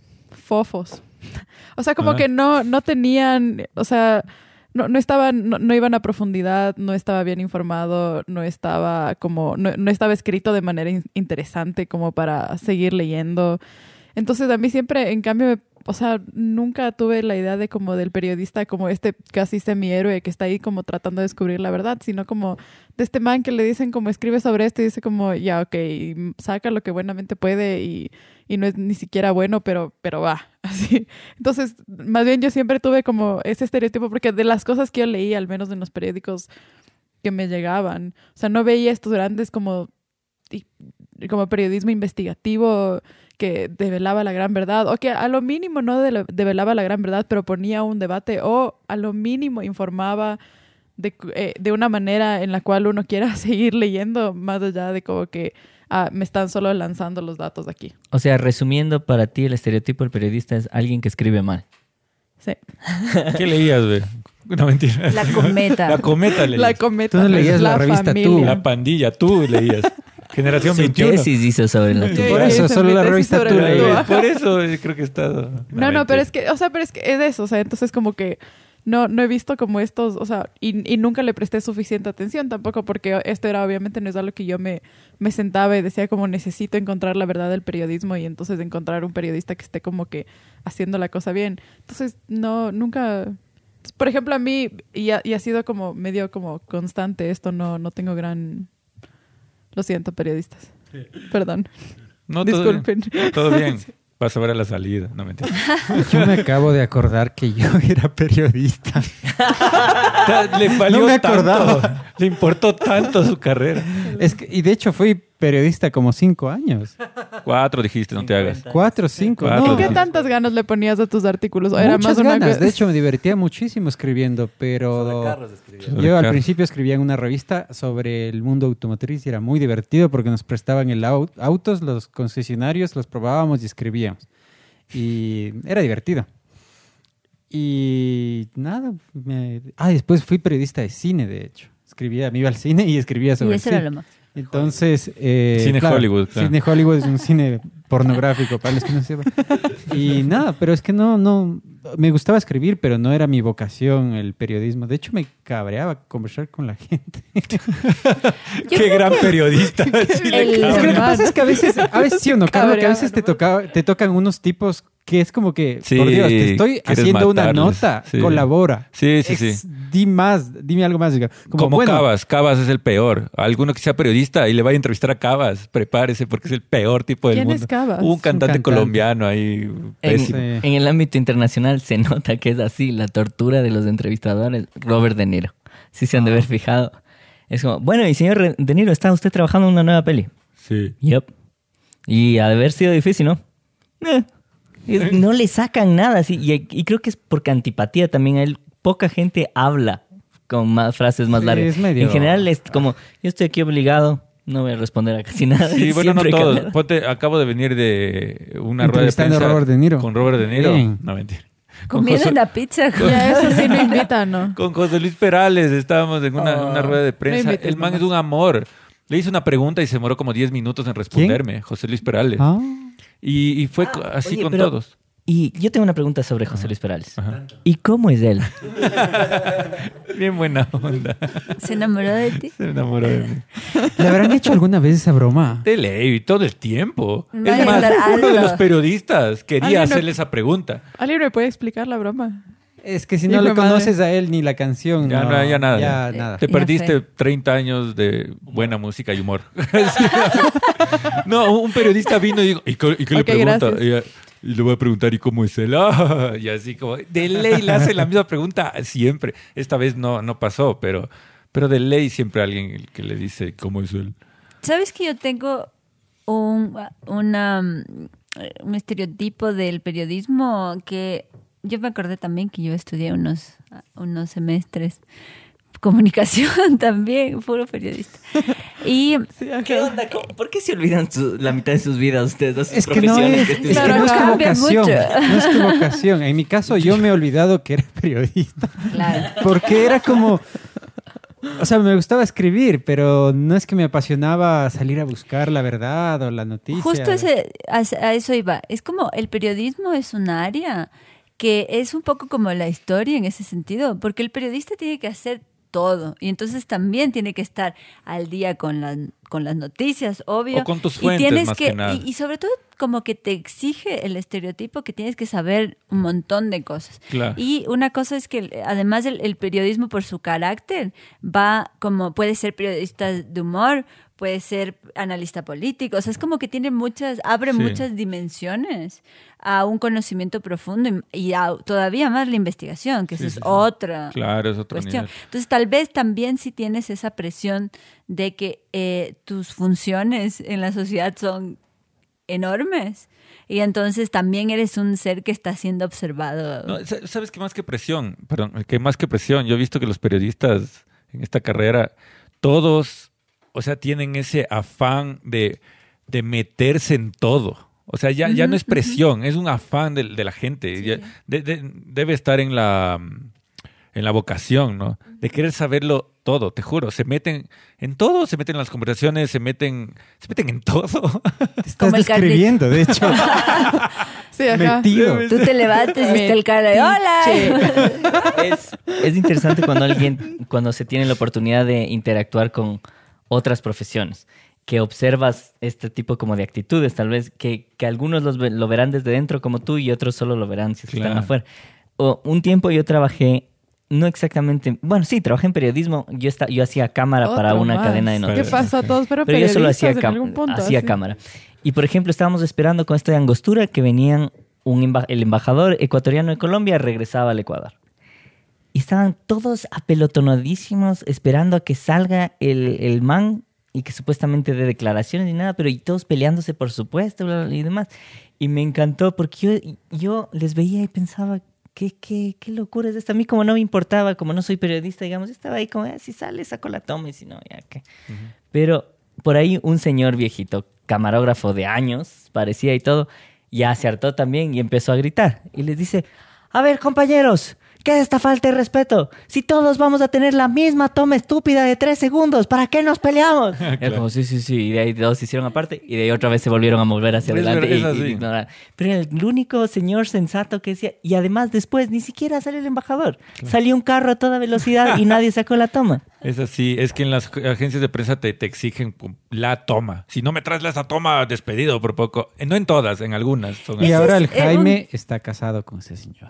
fofos. O sea, como Ah. que no, no tenían, o sea, no, no estaban, no, no iban a profundidad, no estaba bien informado, no estaba como, no, no estaba escrito de manera in- interesante como para seguir leyendo. Entonces a mí siempre, en cambio, me- o sea, nunca tuve la idea de como del periodista como este casi semihéroe que está ahí como tratando de descubrir la verdad, sino como de este man que le dicen como escribe sobre esto y dice como ya, ok, y saca lo que buenamente puede y, y no es ni siquiera bueno, pero, pero va, así. Entonces, más bien yo siempre tuve como ese estereotipo porque de las cosas que yo leía, al menos en los periódicos que me llegaban, o sea, no veía estos grandes como, y- como periodismo investigativo que develaba la gran verdad, o que a lo mínimo no de- develaba la gran verdad, pero ponía un debate, o a lo mínimo informaba de, eh, de una manera en la cual uno quiera seguir leyendo, más allá de como que ah, me están solo lanzando los datos aquí. O sea, resumiendo, para ti el estereotipo del periodista es alguien que escribe mal. Sí. ¿Qué leías, güey? No, mentira. La cometa. La cometa leías. La cometa. Tú no leías es la revista Tú. familia. La pandilla, tú leías. Generación Su veintiuno. tesis hizo sobre la Sí, tuya. Por esa eso, es solo mi la tesis revista sobre Tú la leí. tuya. Por eso eh, creo que he estado. No, no, pero es que, o sea, pero es que es eso, o sea, entonces como que no, no he visto como estos, o sea, y, y nunca le presté suficiente atención tampoco, porque esto era obviamente no es algo que yo me, me sentaba y decía como necesito encontrar la verdad del periodismo y entonces encontrar un periodista que esté como que haciendo la cosa bien. Entonces, no, nunca, por ejemplo, a mí, y ha, y ha sido como medio como constante esto, no, no tengo gran, lo siento, periodistas. Perdón. No, todo Disculpen. bien. Todo bien. Vas a ver a la salida. No, mentira. Yo me acabo de acordar que yo era periodista. Le valió No me tanto. acordaba. Le importó tanto su carrera. Es que, y de hecho fui periodista como cinco años. Cuatro dijiste, no te hagas. Cuatro, cinco. Cuatro. no. ¿Y qué tantas ganas le ponías a tus artículos? ¿O era Muchas más una ganas. co- De hecho, me divertía muchísimo escribiendo, pero Sobre yo al carros. principio escribía en una revista sobre el mundo automotriz y era muy divertido porque nos prestaban el au- autos, los concesionarios, los probábamos y escribíamos. Y era divertido. Y nada. Me... Ah, después fui periodista de cine, de hecho. Escribía, me iba al cine y escribía Y sobre eso el era cine. lo más. Entonces, eh, Cine Hollywood, claro. Cine Hollywood es un cine pornográfico, para los que no sepan. Y nada, pero es que no, no, me gustaba escribir, pero no era mi vocación el periodismo. De hecho, me cabreaba conversar con la gente. Qué gran periodista. Sí le El- cabe. Es que lo que pasa es que a veces, a veces sí o no, Carlos, que a Cabreaba, veces te, ¿no? toca, te tocan unos tipos que es como que, Sí, por Dios, te estoy quieres haciendo una matarles, nota, sí. colabora. Sí, sí, Ex- sí. Di más, dime algo más. diga. Como, Como bueno, Cabas. Cabas es el peor. Alguno que sea periodista y le vaya a entrevistar a Cabas, prepárese porque es el peor tipo del ¿Quién mundo. es Cabas? Un cantante, cantante. colombiano ahí. En, Pésimo. Sí. en el ámbito internacional se nota que es así, la tortura de los entrevistadores. Robert De Niro. Sí se han de haber fijado. Es como, bueno, y señor Re- De Niro, ¿está usted trabajando en una nueva peli? Sí. Yep. Y ha de haber sido difícil, ¿no? Eh. Y no le sacan nada. Sí. Y, y creo que es porque antipatía también. A él, poca gente habla con más frases más Sí, largas. es medio- En general es como, yo estoy aquí obligado, no voy a responder a casi nada. Sí, bueno, no Siempre todos. cambia. Ponte, acabo de venir de una rueda de Entrevistando a prensa Robert De Niro. con Robert De Niro. Bien. No, mentira. Con Comiendo José, una pizza. Ya eso sí me invitan, ¿no? con José Luis Perales estábamos en una, Oh. una rueda de No prensa. invites El man nomás. es un amor. Le hice una pregunta y se demoró como diez minutos en responderme. José Luis Perales. Ah, Y, y fue co- así Oye, con pero- todos. Y yo tengo una pregunta sobre José Luis Perales. Ajá. ¿Y cómo es él? Bien buena onda. Se enamoró de ti. Se enamoró de mí. ¿le habrán hecho alguna vez esa broma? De ley, todo el tiempo. Va Es a más, estar uno de algo. los periodistas quería Alguien no- hacerle esa pregunta. ¿Alguien me puede explicar la broma? Es que si no Hijo le de madre. conoces a él ni la canción, Ya no, no, ya nada. Ya Ya. nada. Te Ya perdiste fue. treinta años de buena música y humor. No, un periodista vino y dijo, ¿y qué, y qué Ok, le pregunta? gracias. Y, ella- y le voy a preguntar, ¿y cómo es él? Ah, y así como, de ley le hace la misma pregunta siempre. Esta vez no, no pasó, pero, pero de ley siempre alguien que le dice, ¿cómo es él? ¿Sabes que yo tengo un, una, mm, un estereotipo del periodismo que yo me acordé también que yo estudié unos, unos semestres comunicación también, puro periodista. Y Sí, ajá. ¿Qué onda? ¿Cómo- ¿Por qué se olvidan su- la mitad de sus vidas ustedes? De sus Es que no profesiones es, que es que estudian? no es tu Cambia vocación. mucho. No es tu vocación. En mi caso, yo me he olvidado que era periodista. claro, Porque era como... O sea, me gustaba escribir, pero no es que me apasionaba salir a buscar la verdad o la noticia. justo ese, a, a eso iba. Es como el periodismo es un área que es un poco como la historia en ese sentido, porque el periodista tiene que hacer todo y entonces también tiene que estar al día con las con las noticias, obvio. O con tus y fuentes, tienes más que, que nada. Y, y sobre todo como que te exige el estereotipo que tienes que saber un montón de cosas. Claro. Y una cosa es que además el, el periodismo por su carácter va como, puede ser periodista de humor, puede ser analista político, o sea, es como que tiene muchas, abre Sí. muchas dimensiones a un conocimiento profundo y, y a todavía más la investigación, que Sí, esa sí, es sí. otra Claro, es otro cuestión. nivel. Entonces, tal vez también si tienes esa presión de que eh, tus funciones en la sociedad son enormes y entonces también eres un ser que está siendo observado. No, sa- ¿sabes qué más que presión? Perdón, que más que presión. Yo he visto que los periodistas en esta carrera, todos, o sea, tienen ese afán de, de meterse en todo. O sea, ya, ya no es presión, es un afán de, de la gente. Ya- de- de- debe estar en la, en la vocación, ¿no? De querer saberlo todo, te juro. Se meten en todo, se meten en las conversaciones, se meten, se meten en todo. Te estás Como el Carlitos. describiendo, de hecho. Sí, ajá. Metido. Tú te levantas y está el cara de ¡hola! Es, es interesante cuando alguien, cuando se tiene la oportunidad de interactuar con otras profesiones, que observas este tipo como de actitudes, tal vez que, que algunos los ve- lo verán desde dentro como tú y otros solo lo verán si es que están Claro. afuera. O, un tiempo yo trabajé, no exactamente, bueno, sí, trabajé en periodismo, yo, esta, yo hacía cámara para Otro una más. cadena de ¿Qué noticias. pasa? Todos fueron Pero yo solo periodistas hacía, en cam- algún punto. hacía así. cámara. Y por ejemplo, estábamos esperando con esto de Angostura que venían un emba- el embajador ecuatoriano de Colombia regresaba al Ecuador. Y estaban todos apelotonadísimos esperando a que salga el, el man y que supuestamente dé declaraciones y nada, pero y todos peleándose por supuesto bla, bla, y demás. Y me encantó porque yo, yo les veía y pensaba, ¿qué, qué, qué locura es esta? A mí como no me importaba, como no soy periodista, digamos, yo estaba ahí como, ah, si sale, saco la toma y si no, ya qué. Pero por ahí un señor viejito, camarógrafo de años, parecía y todo, ya se hartó también y empezó a gritar. Y les dice, a ver, compañeros, ¿qué es esta falta de respeto? Si todos vamos a tener la misma toma estúpida de tres segundos, ¿para qué nos peleamos? Y era como, sí, sí, sí. Y de ahí dos se hicieron aparte y de ahí otra vez se volvieron a mover hacia Es adelante. verdad, y, es así. y ignorar. Pero era el único señor sensato que decía, y además después ni siquiera salió el embajador. Salió un carro a toda velocidad y nadie sacó la toma. Es así, es que en las agencias de prensa te, te exigen la toma. Si no me traes esa toma, despedido por poco. Eh, No en todas, en algunas. Son Y así. ahora el es, eh, Jaime está casado con ese señor.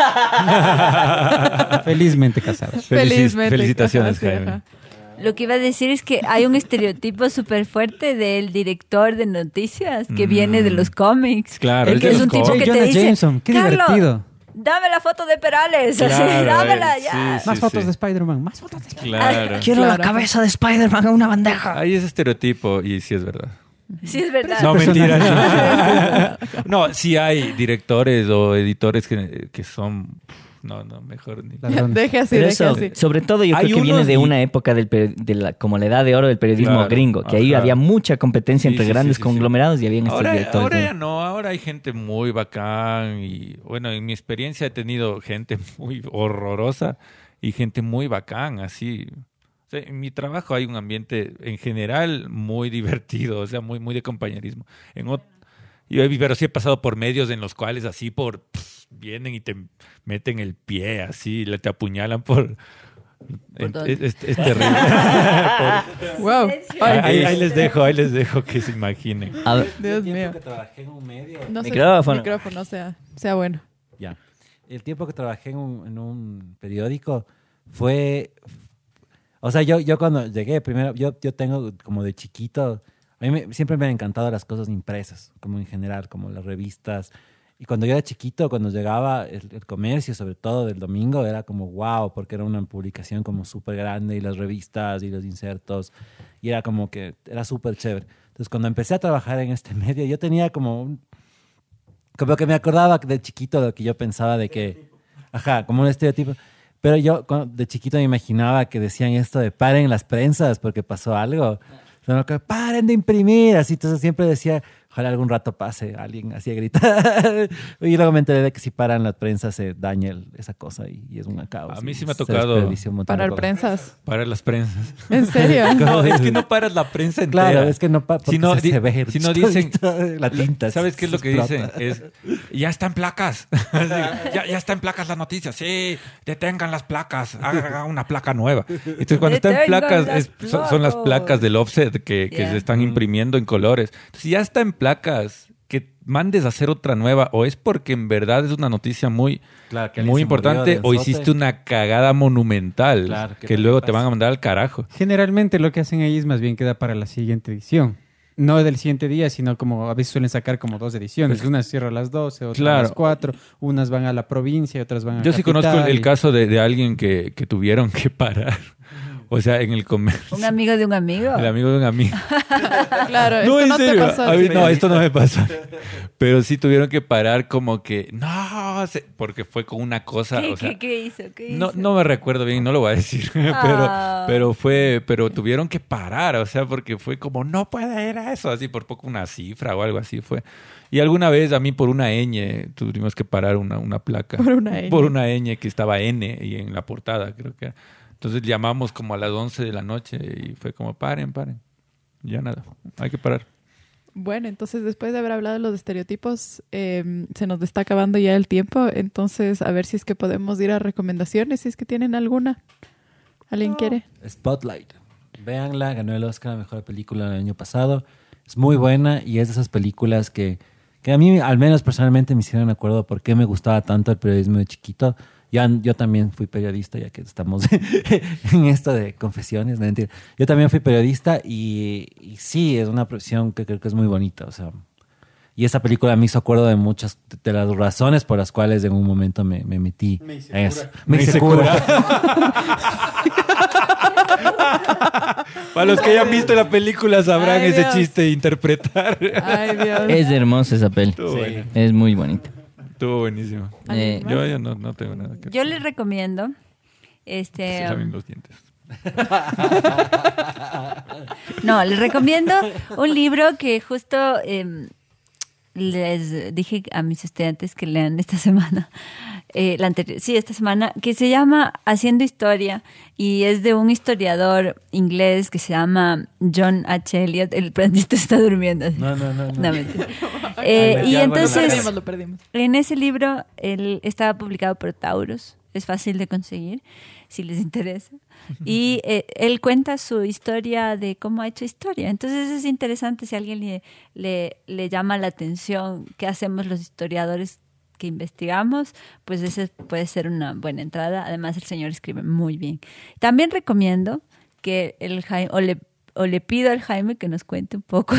Felizmente casado. Felici- Felizmente. felicitaciones, Ajá, sí, Jaime. ajá. Lo que iba a decir es que hay un estereotipo súper fuerte del director de noticias que Mm. viene de los cómics. Claro, El es de que es los un tipo cómics. que te Jonah dice, Jameson, qué "Carlos, divertido. dame la foto de Perales, así, Claro, dámela eh, ya. sí, Más fotos sí. de Spider-Man, más fotos de Spider-Man. Claro. Quiero Claro. la cabeza de Spider-Man en una bandeja. Hay ese estereotipo y sí es verdad. Sí, es verdad. No, personaje. mentira. No, no sí hay directores o editores que, que son... No, no, mejor ni... Ladrones. Deje así, Pero deje eso, así. sobre todo yo Hay creo que viene unos de y- una época del peri- de la, como la edad de oro del periodismo Claro, gringo, que ahí ajá. había mucha competencia Sí, entre sí, grandes sí, sí, sí. conglomerados y habían estos Ahora, directores. ahora ¿no? ya no, ahora hay gente muy bacán y bueno, en mi experiencia he tenido gente muy horrorosa y gente muy bacán, así. O sea, en mi trabajo hay un ambiente en general muy divertido, o sea, muy, muy de compañerismo. En ot- yo he- pero sí he pasado por medios en los cuales así por pss, vienen y te meten el pie, así, le te apuñalan por... en- dónde? es, es- es terrible. Por- Wow. ahí, Ay, ahí les dejo, ahí les dejo que se imaginen. A ver, Dios mío. que trabajé en un medio. No sé, Micrófono. micrófono, sea, sea bueno. Ya. El tiempo que trabajé en un, en un periódico fue... O sea, yo, yo cuando llegué, primero, yo, yo tengo como de chiquito, a mí me- siempre me han encantado las cosas impresas, como en general, como las revistas. Y cuando yo era chiquito, cuando llegaba el, el comercio, sobre todo del domingo, era como wow, porque era una publicación como súper grande y las revistas y los insertos, y era como que era súper chévere. Entonces, cuando empecé a trabajar en este medio, yo tenía como un, como que me acordaba de chiquito lo que yo pensaba de que, ajá, como un estereotipo. Pero yo cuando- de chiquito me imaginaba que decían esto de paren las prensas porque pasó algo. Sino que paren de imprimir, así. Entonces siempre decía, ojalá algún rato pase alguien así a gritar. Y luego me enteré de que si paran las prensas se daña el- esa cosa y, y es una causa. A mí y sí me ha se tocado desperdicia un montón de Parar cosas. prensas. Para las prensas. ¿En serio? No, es que no paras la prensa entera. Claro, es que no pa- porque Si no, se, di- se ve si no dicen- la tinta. ¿Sabes qué es lo se que dicen? explota. Es, ya está en placas. Así, ya, ya está en placas la noticia. Sí, detengan las placas. Haga una placa nueva. Entonces, cuando está en Detengan placas, las es- son, son las placas. placas del offset que, que Ya. se están imprimiendo en colores. Entonces, si ya está en placas, que mandes a hacer otra nueva, o es porque en verdad es una noticia muy, Claro, que alguien muy se murió importante, de o azote. hiciste una cagada monumental Claro, que que también luego te pasa. van a mandar al carajo. Generalmente lo que hacen ahí es más bien queda para la siguiente edición. No del siguiente día, sino como a veces suelen sacar como dos ediciones. Pues- unas cierran a las doce, otras Claro. a las cuatro. Unas van a la provincia y otras van a Yo sí capital conozco el y- caso de, de alguien que, que tuvieron que parar. O sea, en el comercio. Un amigo de un amigo. El amigo de un amigo. Claro, No, esto en no te serio. pasó. A mí- sí. no, esto no me pasa. Pero sí tuvieron que parar como que, no, se- porque fue con una cosa, ¿Qué, o sea, qué- qué hizo? ¿Qué no, hizo? no me recuerdo bien, no lo voy a decir, Ah. pero, pero fue, pero tuvieron que parar, o sea, porque fue como, no puede ir a eso, así por poco una cifra o algo así fue. Y alguna vez a mí por una ñ tuvimos que parar una, una placa. Por una ñ. Por una ñ que estaba N y en la portada, creo que era. Entonces llamamos como a las once de la noche y fue como, paren, paren. Ya nada, hay que parar. Bueno, entonces después de haber hablado de los estereotipos, eh, se nos está acabando ya el tiempo. Entonces, a ver si es que podemos ir a recomendaciones, si es que tienen alguna. ¿Alguien quiere? Spotlight. Véanla, ganó el Oscar a Mejor Película el año pasado. Es muy buena y es de esas películas que, que a mí, al menos personalmente, me hicieron acuerdo por qué me gustaba tanto el periodismo de chiquito. Ya, yo también fui periodista, ya que estamos en esto de confesiones, no mentira. Yo también fui periodista y, y sí, es una profesión que creo que es muy bonita. O sea, y esa película me hizo acuerdo de muchas de las razones por las cuales en un momento me, me metí en eso. Me hice cura. Para los que hayan visto la película sabrán Ay, ese Dios. chiste de interpretar. Ay, Dios. Es hermosa esa peli. Estuvo buena. Es muy bonita. Estuvo buenísimo. Eh, ¿Alguien Yo ya no, no tengo nada que Yo les recomiendo este Se laven um, los dientes. no, les recomiendo un libro que justo eh, les dije a mis estudiantes que lean esta semana, eh, la anterior, sí, esta semana, que se llama Haciendo Historia y es de un historiador inglés que se llama John H. Eliot. El prendito está durmiendo. No, no, no. no. No, mentira. Eh, y Lo entonces, perdimos, lo perdimos. en ese libro, él estaba publicado por Taurus. Es fácil de conseguir, si les interesa. Y eh, él cuenta su historia de cómo ha hecho historia. Entonces es interesante si a alguien le, le, le llama la atención qué hacemos los historiadores que investigamos, pues esa puede ser una buena entrada. Además, el señor escribe muy bien. También recomiendo que el Jaime, o le, o le pido al Jaime que nos cuente un poco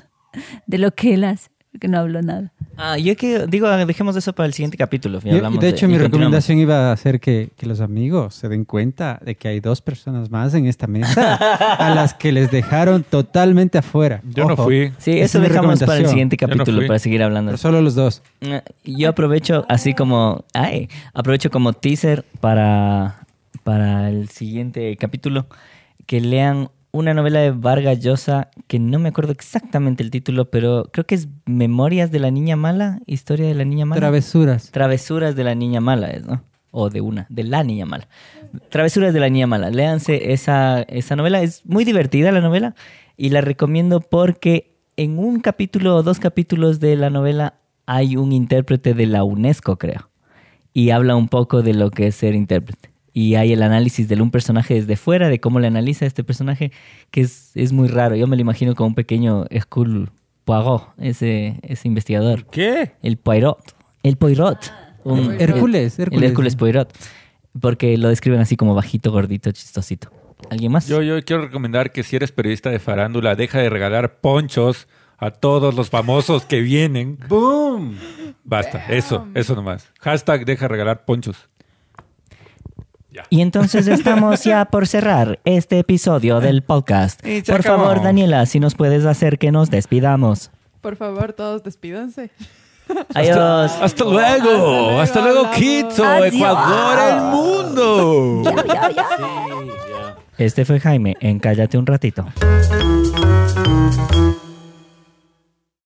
de lo que él hace, porque no habló nada. Ah, yo que digo, dejemos eso para el siguiente capítulo. Yo- hablamos de hecho, y mi continuamos. recomendación iba a ser que, que los amigos se den cuenta de que hay dos personas más en esta mesa a las que les dejaron totalmente afuera. Yo no Ojo, fui. Sí, esa eso es mi dejamos para el recomendación. siguiente Yo no capítulo fui. para seguir hablando. Pero solo los dos. Yo aprovecho así como, ay, aprovecho como teaser para, para el siguiente capítulo que lean una novela de Vargas Llosa que no me acuerdo exactamente el título, pero creo que es Memorias de la Niña Mala, Historia de la Niña Mala. Travesuras. Travesuras de la Niña Mala, es, ¿no? O de una, de la Niña Mala. Travesuras de la Niña Mala. Léanse esa, esa novela. Es muy divertida la novela y la recomiendo porque en un capítulo o dos capítulos de la novela hay un intérprete de la UNESCO, creo. Y habla un poco de lo que es ser intérprete. Y hay el análisis de un personaje desde fuera, de cómo le analiza a este personaje, que es, es muy raro. Yo me lo imagino como un pequeño Hercule Poirot, ese, ese investigador. ¿Qué? El Poirot. El Poirot. Un- Hércules, El Hércules. Hércules Poirot. Porque lo describen así como bajito, gordito, chistosito. ¿Alguien más? Yo, yo quiero recomendar que si eres periodista de farándula, deja de regalar ponchos a todos los famosos que vienen. ¡Boom! Basta, eso, eso nomás. Hashtag deja de regalar ponchos. Y entonces estamos ya por cerrar este episodio del podcast. Y se Por acabó. favor, Daniela, si nos puedes hacer que nos despidamos. Por favor, todos despídanse. Adiós. Hasta luego. Hasta luego, Hasta luego, hablamos. Quito, Adiós. Ecuador, el mundo. Este fue Jaime en Cállate un ratito.